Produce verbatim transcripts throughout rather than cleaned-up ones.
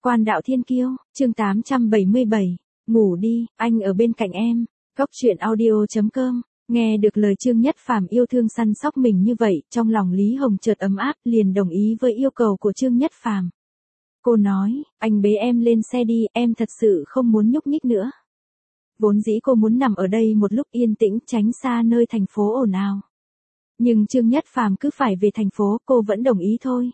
Quan đạo thiên kiêu, chương tám trăm bảy mươi bảy, ngủ đi, anh ở bên cạnh em. Góc truyện audio chấm com, nghe được lời Trương Nhất Phàm yêu thương săn sóc mình như vậy, trong lòng Lý Hồng chợt ấm áp, liền đồng ý với yêu cầu của Trương Nhất Phàm. Cô nói, anh bế em lên xe đi, em thật sự không muốn nhúc nhích nữa. Vốn dĩ cô muốn nằm ở đây một lúc yên tĩnh, tránh xa nơi thành phố ồn ào. Nhưng Trương Nhất Phàm cứ phải về thành phố, cô vẫn đồng ý thôi.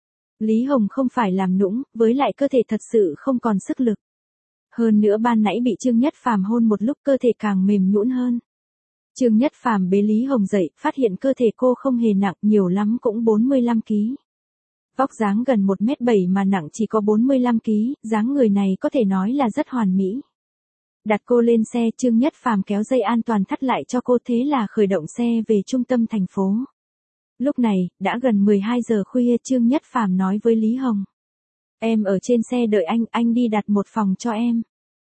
Lý Hồng không phải làm nũng, với lại cơ thể thật sự không còn sức lực. Hơn nữa ban nãy bị Trương Nhất Phàm hôn một lúc cơ thể càng mềm nhũn hơn. Trương Nhất Phàm bế Lý Hồng dậy, phát hiện cơ thể cô không hề nặng, nhiều lắm cũng bốn mươi lăm ki lô gam. Vóc dáng gần một mét bảy mà nặng chỉ có bốn mươi lăm ki lô gam, dáng người này có thể nói là rất hoàn mỹ. Đặt cô lên xe, Trương Nhất Phàm kéo dây an toàn thắt lại cho cô, thế là khởi động xe về trung tâm thành phố. Lúc này, đã gần mười hai giờ khuya, Trương Nhất Phàm nói với Lý Hồng. Em ở trên xe đợi anh, anh đi đặt một phòng cho em.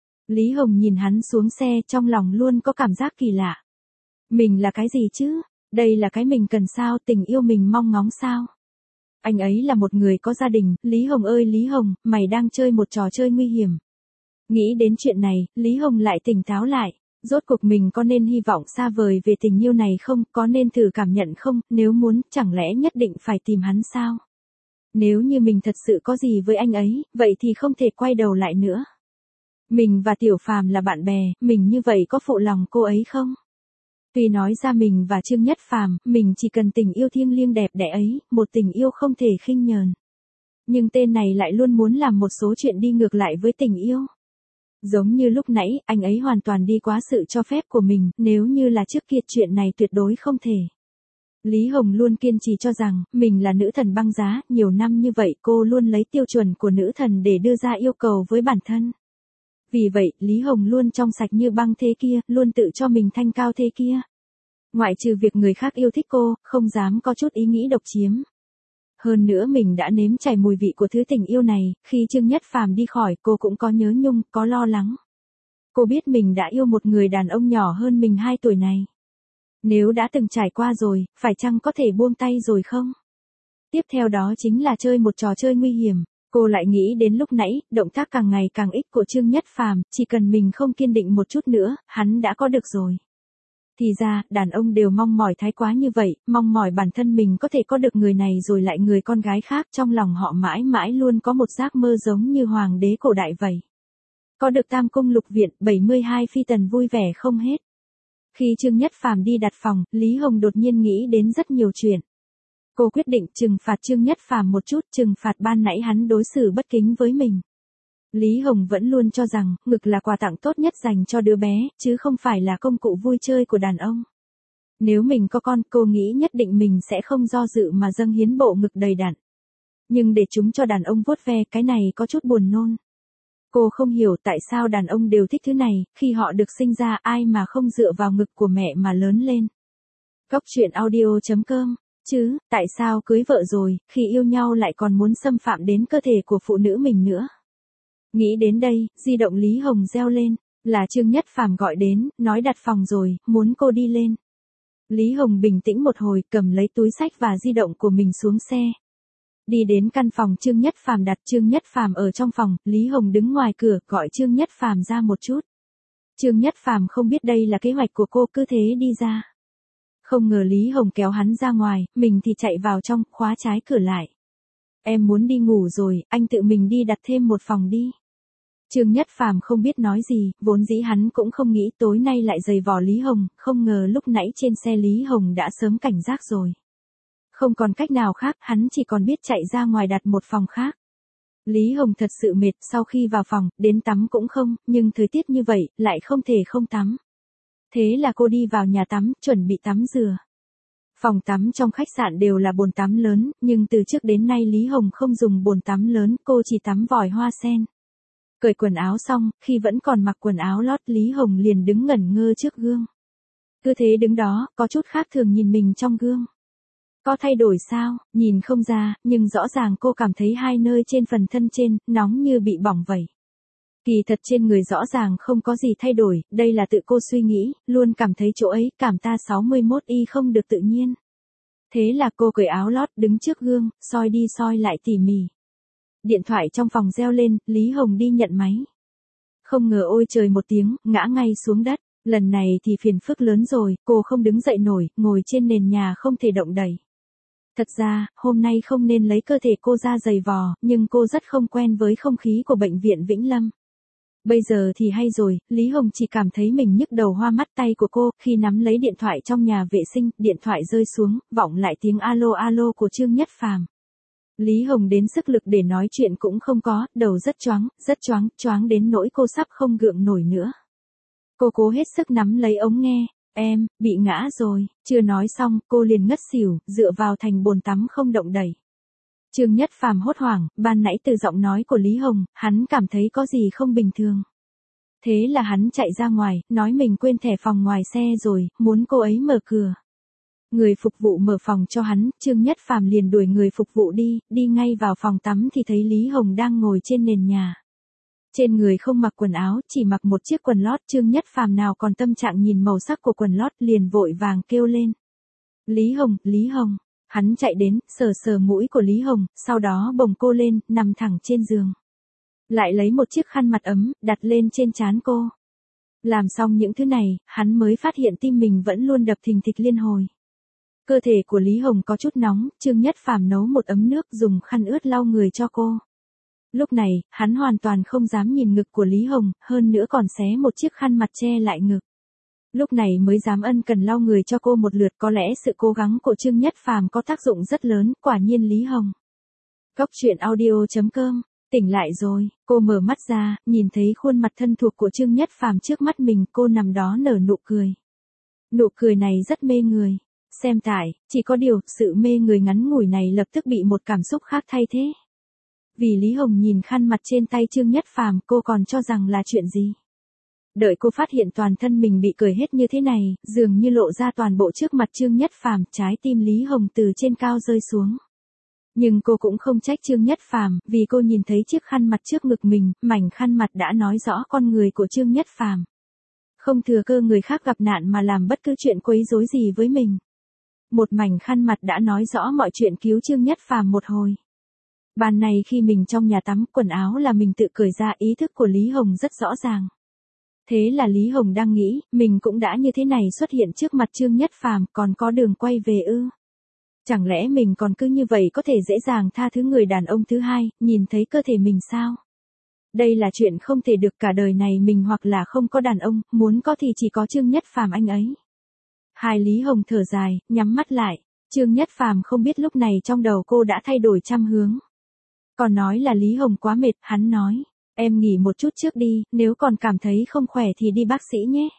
Lý Hồng nhìn hắn xuống xe, trong lòng luôn có cảm giác kỳ lạ. Mình là cái gì chứ? Đây là cái mình cần sao, tình yêu mình mong ngóng sao? Anh ấy là một người có gia đình, Lý Hồng ơi Lý Hồng, mày đang chơi một trò chơi nguy hiểm. Nghĩ đến chuyện này, Lý Hồng lại tỉnh táo lại. Rốt cuộc mình có nên hy vọng xa vời về tình yêu này không, có nên thử cảm nhận không, nếu muốn, chẳng lẽ nhất định phải tìm hắn sao? Nếu như mình thật sự có gì với anh ấy, vậy thì không thể quay đầu lại nữa. Mình và Tiểu Phàm là bạn bè, mình như vậy có phụ lòng cô ấy không? Tuy nói ra mình và Trương Nhất Phàm, mình chỉ cần tình yêu thiêng liêng đẹp đẽ ấy, một tình yêu không thể khinh nhờn. Nhưng tên này lại luôn muốn làm một số chuyện đi ngược lại với tình yêu. Giống như lúc nãy, anh ấy hoàn toàn đi quá sự cho phép của mình, nếu như là trước kia chuyện này tuyệt đối không thể. Lý Hồng luôn kiên trì cho rằng, mình là nữ thần băng giá, nhiều năm như vậy cô luôn lấy tiêu chuẩn của nữ thần để đưa ra yêu cầu với bản thân. Vì vậy, Lý Hồng luôn trong sạch như băng thế kia, luôn tự cho mình thanh cao thế kia. Ngoại trừ việc người khác yêu thích cô, không dám có chút ý nghĩ độc chiếm. Hơn nữa mình đã nếm trải mùi vị của thứ tình yêu này, khi Trương Nhất Phàm đi khỏi cô cũng có nhớ nhung, có lo lắng. Cô biết mình đã yêu một người đàn ông nhỏ hơn mình hai tuổi này. Nếu đã từng trải qua rồi, phải chăng có thể buông tay rồi không? Tiếp theo đó chính là chơi một trò chơi nguy hiểm. Cô lại nghĩ đến lúc nãy, động tác càng ngày càng ít của Trương Nhất Phàm, chỉ cần mình không kiên định một chút nữa, hắn đã có được rồi. Thì ra, đàn ông đều mong mỏi thái quá như vậy, mong mỏi bản thân mình có thể có được người này rồi lại người con gái khác, trong lòng họ mãi mãi luôn có một giấc mơ giống như hoàng đế cổ đại vậy. Có được tam cung lục viện, bảy mươi hai phi tần vui vẻ không hết. Khi Trương Nhất Phàm đi đặt phòng, Lý Hồng đột nhiên nghĩ đến rất nhiều chuyện. Cô quyết định trừng phạt Trương Nhất Phàm một chút, trừng phạt ban nãy hắn đối xử bất kính với mình. Lý Hồng vẫn luôn cho rằng, ngực là quà tặng tốt nhất dành cho đứa bé, chứ không phải là công cụ vui chơi của đàn ông. Nếu mình có con, cô nghĩ nhất định mình sẽ không do dự mà dâng hiến bộ ngực đầy đặn. Nhưng để chúng cho đàn ông vuốt ve, cái này có chút buồn nôn. Cô không hiểu tại sao đàn ông đều thích thứ này, khi họ được sinh ra ai mà không dựa vào ngực của mẹ mà lớn lên. Góc truyện audio chấm com, chứ, tại sao cưới vợ rồi, khi yêu nhau lại còn muốn xâm phạm đến cơ thể của phụ nữ mình nữa. Nghĩ đến đây, di động Lý Hồng reo lên, là Trương Nhất Phàm gọi đến, nói đặt phòng rồi, muốn cô đi lên. Lý Hồng bình tĩnh một hồi, cầm lấy túi xách và di động của mình xuống xe. Đi đến căn phòng Trương Nhất Phàm đặt, Trương Nhất Phàm ở trong phòng, Lý Hồng đứng ngoài cửa, gọi Trương Nhất Phàm ra một chút. Trương Nhất Phàm không biết đây là kế hoạch của cô, cứ thế đi ra. Không ngờ Lý Hồng kéo hắn ra ngoài, mình thì chạy vào trong, khóa trái cửa lại. Em muốn đi ngủ rồi, anh tự mình đi đặt thêm một phòng đi. Trương Nhất Phàm không biết nói gì, vốn dĩ hắn cũng không nghĩ tối nay lại giày vò Lý Hồng, không ngờ lúc nãy trên xe Lý Hồng đã sớm cảnh giác rồi. Không còn cách nào khác, hắn chỉ còn biết chạy ra ngoài đặt một phòng khác. Lý Hồng thật sự mệt, sau khi vào phòng, đến tắm cũng không, nhưng thời tiết như vậy, lại không thể không tắm. Thế là cô đi vào nhà tắm, chuẩn bị tắm rửa. Phòng tắm trong khách sạn đều là bồn tắm lớn, nhưng từ trước đến nay Lý Hồng không dùng bồn tắm lớn, cô chỉ tắm vòi hoa sen. Cởi quần áo xong, khi vẫn còn mặc quần áo lót, Lý Hồng liền đứng ngẩn ngơ trước gương. Cứ thế đứng đó, có chút khác thường nhìn mình trong gương. Có thay đổi sao, nhìn không ra, nhưng rõ ràng cô cảm thấy hai nơi trên phần thân trên, nóng như bị bỏng vậy. Kỳ thật trên người rõ ràng không có gì thay đổi, đây là tự cô suy nghĩ, luôn cảm thấy chỗ ấy, cảm ta sáu mươi mốt y không được tự nhiên. Thế là cô cởi áo lót, đứng trước gương, soi đi soi lại tỉ mỉ. điện thoại trong phòng reo lên, Lý Hồng đi nhận máy. Không ngờ ôi trời một tiếng, ngã ngay xuống đất. Lần này thì phiền phức lớn rồi, cô không đứng dậy nổi, ngồi trên nền nhà không thể động đậy. Thật ra, hôm nay không nên lấy cơ thể cô ra giày vò, nhưng cô rất không quen với không khí của bệnh viện Vĩnh Lâm. Bây giờ thì hay rồi, Lý Hồng chỉ cảm thấy mình nhức đầu hoa mắt. Tay của cô, khi nắm lấy điện thoại trong nhà vệ sinh, điện thoại rơi xuống, vọng lại tiếng alo alo của Trương Nhất Phàm. Lý Hồng đến sức lực để nói chuyện cũng không có, đầu rất choáng, rất choáng, choáng đến nỗi cô sắp không gượng nổi nữa. Cô cố hết sức nắm lấy ống nghe, em, bị ngã rồi, chưa nói xong, cô liền ngất xỉu, dựa vào thành bồn tắm không động đậy. Trương Nhất Phàm hốt hoảng, ban nãy từ giọng nói của Lý Hồng, hắn cảm thấy có gì không bình thường. Thế là hắn chạy ra ngoài, nói mình quên thẻ phòng ngoài xe rồi, muốn cô ấy mở cửa. Người phục vụ mở phòng cho hắn, Trương Nhất Phàm liền đuổi người phục vụ đi, đi ngay vào phòng tắm thì thấy Lý Hồng đang ngồi trên nền nhà. Trên người không mặc quần áo, chỉ mặc một chiếc quần lót. Trương Nhất Phàm nào còn tâm trạng nhìn màu sắc của quần lót, liền vội vàng kêu lên. Lý Hồng, Lý Hồng. Hắn chạy đến, sờ sờ mũi của Lý Hồng, sau đó bồng cô lên, nằm thẳng trên giường. Lại lấy một chiếc khăn mặt ấm, đặt lên trên trán cô. Làm xong những thứ này, hắn mới phát hiện tim mình vẫn luôn đập thình thịch liên hồi. Cơ thể của Lý Hồng có chút nóng, Trương Nhất Phàm nấu một ấm nước dùng khăn ướt lau người cho cô. Lúc này, hắn hoàn toàn không dám nhìn ngực của Lý Hồng, hơn nữa còn xé một chiếc khăn mặt che lại ngực. Lúc này mới dám ân cần lau người cho cô một lượt, có lẽ sự cố gắng của Trương Nhất Phàm có tác dụng rất lớn, quả nhiên Lý Hồng. Góc truyện audio chấm com, tỉnh lại rồi, cô mở mắt ra, nhìn thấy khuôn mặt thân thuộc của Trương Nhất Phàm trước mắt mình, cô nằm đó nở nụ cười. Nụ cười này rất mê người. Xem tại, chỉ có điều, sự mê người ngắn ngủi này lập tức bị một cảm xúc khác thay thế. Vì Lý Hồng nhìn khăn mặt trên tay Trương Nhất Phàm, cô còn cho rằng là chuyện gì. Đợi cô phát hiện toàn thân mình bị cười hết như thế này, dường như lộ ra toàn bộ trước mặt Trương Nhất Phàm, trái tim Lý Hồng từ trên cao rơi xuống. Nhưng cô cũng không trách Trương Nhất Phàm, vì cô nhìn thấy chiếc khăn mặt trước ngực mình, mảnh khăn mặt đã nói rõ con người của Trương Nhất Phàm. Không thừa cơ người khác gặp nạn mà làm bất cứ chuyện quấy rối gì với mình. Một mảnh khăn mặt đã nói rõ mọi chuyện cứu Trương Nhất Phàm một hồi. Ban này khi mình trong nhà tắm, quần áo là mình tự cởi ra, ý thức của Lý Hồng rất rõ ràng. Thế là Lý Hồng đang nghĩ, mình cũng đã như thế này xuất hiện trước mặt Trương Nhất Phàm, còn có đường quay về ư? Chẳng lẽ mình còn cứ như vậy có thể dễ dàng tha thứ người đàn ông thứ hai, nhìn thấy cơ thể mình sao? Đây là chuyện không thể được, cả đời này mình hoặc là không có đàn ông, muốn có thì chỉ có Trương Nhất Phàm anh ấy. Hai Lý Hồng thở dài, nhắm mắt lại. Trương Nhất Phàm không biết lúc này trong đầu cô đã thay đổi trăm hướng. Còn nói là Lý Hồng quá mệt, hắn nói, em nghỉ một chút trước đi, nếu còn cảm thấy không khỏe thì đi bác sĩ nhé.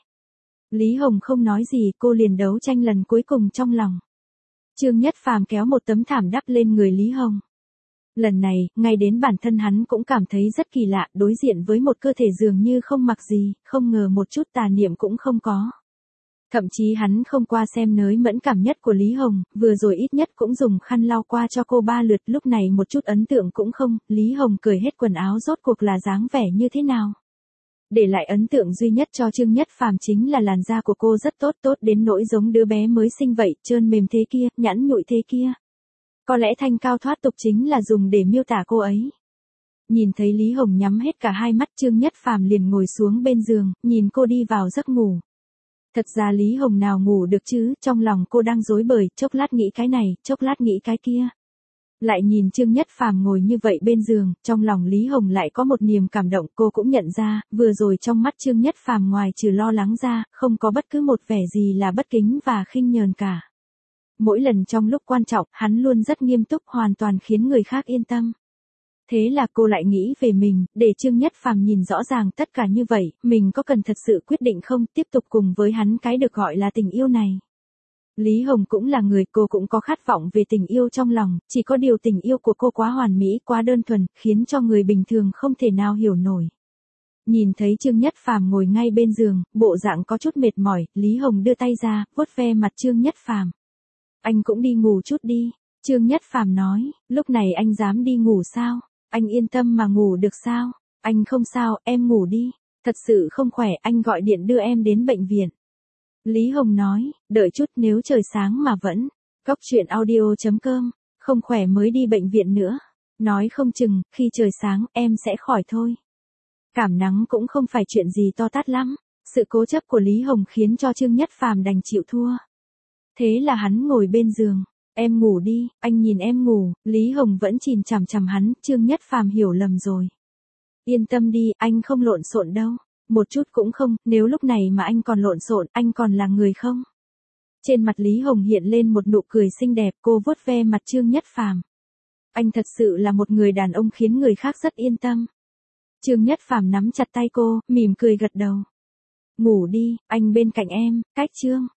Lý Hồng không nói gì, cô liền đấu tranh lần cuối cùng trong lòng. Trương Nhất Phàm kéo một tấm thảm đắp lên người Lý Hồng. Lần này, ngay đến bản thân hắn cũng cảm thấy rất kỳ lạ, đối diện với một cơ thể dường như không mặc gì, không ngờ một chút tà niệm cũng không có. Thậm chí hắn không qua xem nới mẫn cảm nhất của Lý Hồng, vừa rồi ít nhất cũng dùng khăn lau qua cho cô ba lượt, lúc này một chút ấn tượng cũng không. Lý Hồng cởi hết quần áo rốt cuộc là dáng vẻ như thế nào. Để lại ấn tượng duy nhất cho Trương Nhất Phàm chính là làn da của cô rất tốt, tốt đến nỗi giống đứa bé mới sinh vậy, trơn mềm thế kia, nhẵn nhụi thế kia. Có lẽ thanh cao thoát tục chính là dùng để miêu tả cô ấy. Nhìn thấy Lý Hồng nhắm hết cả hai mắt, Trương Nhất Phàm liền ngồi xuống bên giường, nhìn cô đi vào giấc ngủ. Thật ra Lý Hồng nào ngủ được chứ, trong lòng cô đang rối bời, chốc lát nghĩ cái này, chốc lát nghĩ cái kia. Lại nhìn Trương Nhất Phàm ngồi như vậy bên giường, trong lòng Lý Hồng lại có một niềm cảm động, cô cũng nhận ra, vừa rồi trong mắt Trương Nhất Phàm ngoài trừ lo lắng ra, không có bất cứ một vẻ gì là bất kính và khinh nhờn cả. Mỗi lần trong lúc quan trọng, hắn luôn rất nghiêm túc, hoàn toàn khiến người khác yên tâm. Thế là cô lại nghĩ về mình, để Trương Nhất Phàm nhìn rõ ràng tất cả như vậy, mình có cần thật sự quyết định không, tiếp tục cùng với hắn cái được gọi là tình yêu này. Lý Hồng cũng là người, cô cũng có khát vọng về tình yêu trong lòng, chỉ có điều tình yêu của cô quá hoàn mỹ, quá đơn thuần, khiến cho người bình thường không thể nào hiểu nổi. Nhìn thấy Trương Nhất Phàm ngồi ngay bên giường, bộ dạng có chút mệt mỏi, Lý Hồng đưa tay ra, vuốt ve mặt Trương Nhất Phàm. Anh cũng đi ngủ chút đi, Trương Nhất Phàm nói, lúc này anh dám đi ngủ sao? Anh yên tâm mà ngủ được sao? Anh không sao, em ngủ đi. Thật sự không khỏe, anh gọi điện đưa em đến bệnh viện. Lý Hồng nói, đợi chút, nếu trời sáng mà vẫn. Góc truyện audio chấm com, không khỏe mới đi bệnh viện nữa. Nói không chừng, khi trời sáng, em sẽ khỏi thôi. Cảm nắng cũng không phải chuyện gì to tát lắm. Sự cố chấp của Lý Hồng khiến cho Trương Nhất Phàm đành chịu thua. Thế là hắn ngồi bên giường. Em ngủ đi, anh nhìn em ngủ, Lý Hồng vẫn chìm chằm chằm hắn, Trương Nhất Phàm hiểu lầm rồi. Yên tâm đi, anh không lộn xộn đâu. Một chút cũng không, nếu lúc này mà anh còn lộn xộn, anh còn là người không? Trên mặt Lý Hồng hiện lên một nụ cười xinh đẹp, cô vuốt ve mặt Trương Nhất Phàm. Anh thật sự là một người đàn ông khiến người khác rất yên tâm. Trương Nhất Phàm nắm chặt tay cô, mỉm cười gật đầu. Ngủ đi, anh bên cạnh em, cách Trương.